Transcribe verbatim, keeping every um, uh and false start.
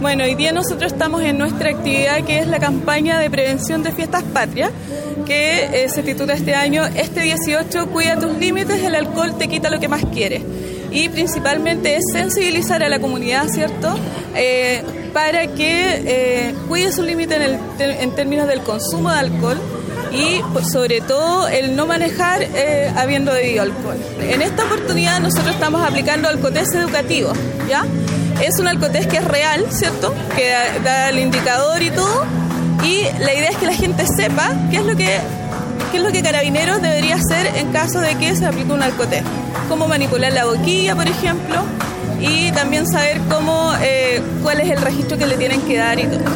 Bueno, hoy día nosotros estamos en nuestra actividad que es la campaña de prevención de fiestas patrias, que eh, se titula este año Este dieciocho, cuida tus límites, el alcohol te quita lo que más quieres. Y principalmente es sensibilizar a la comunidad, ¿cierto?, eh, para que eh, cuide sus límites en, el, en términos del consumo de alcohol y pues, sobre todo el no manejar eh, habiendo bebido alcohol. En esta oportunidad nosotros estamos aplicando alcotés educativos, ¿ya? Es un alcotés que es real, ¿cierto?, que da, da el indicador y todo, y la idea es que la gente sepa qué es lo que, qué es lo que Carabineros debería hacer en caso de que se aplique un alcotés. Cómo manipular la boquilla, por ejemplo, y también saber cómo, eh, cuál es el registro que le tienen que dar y todo.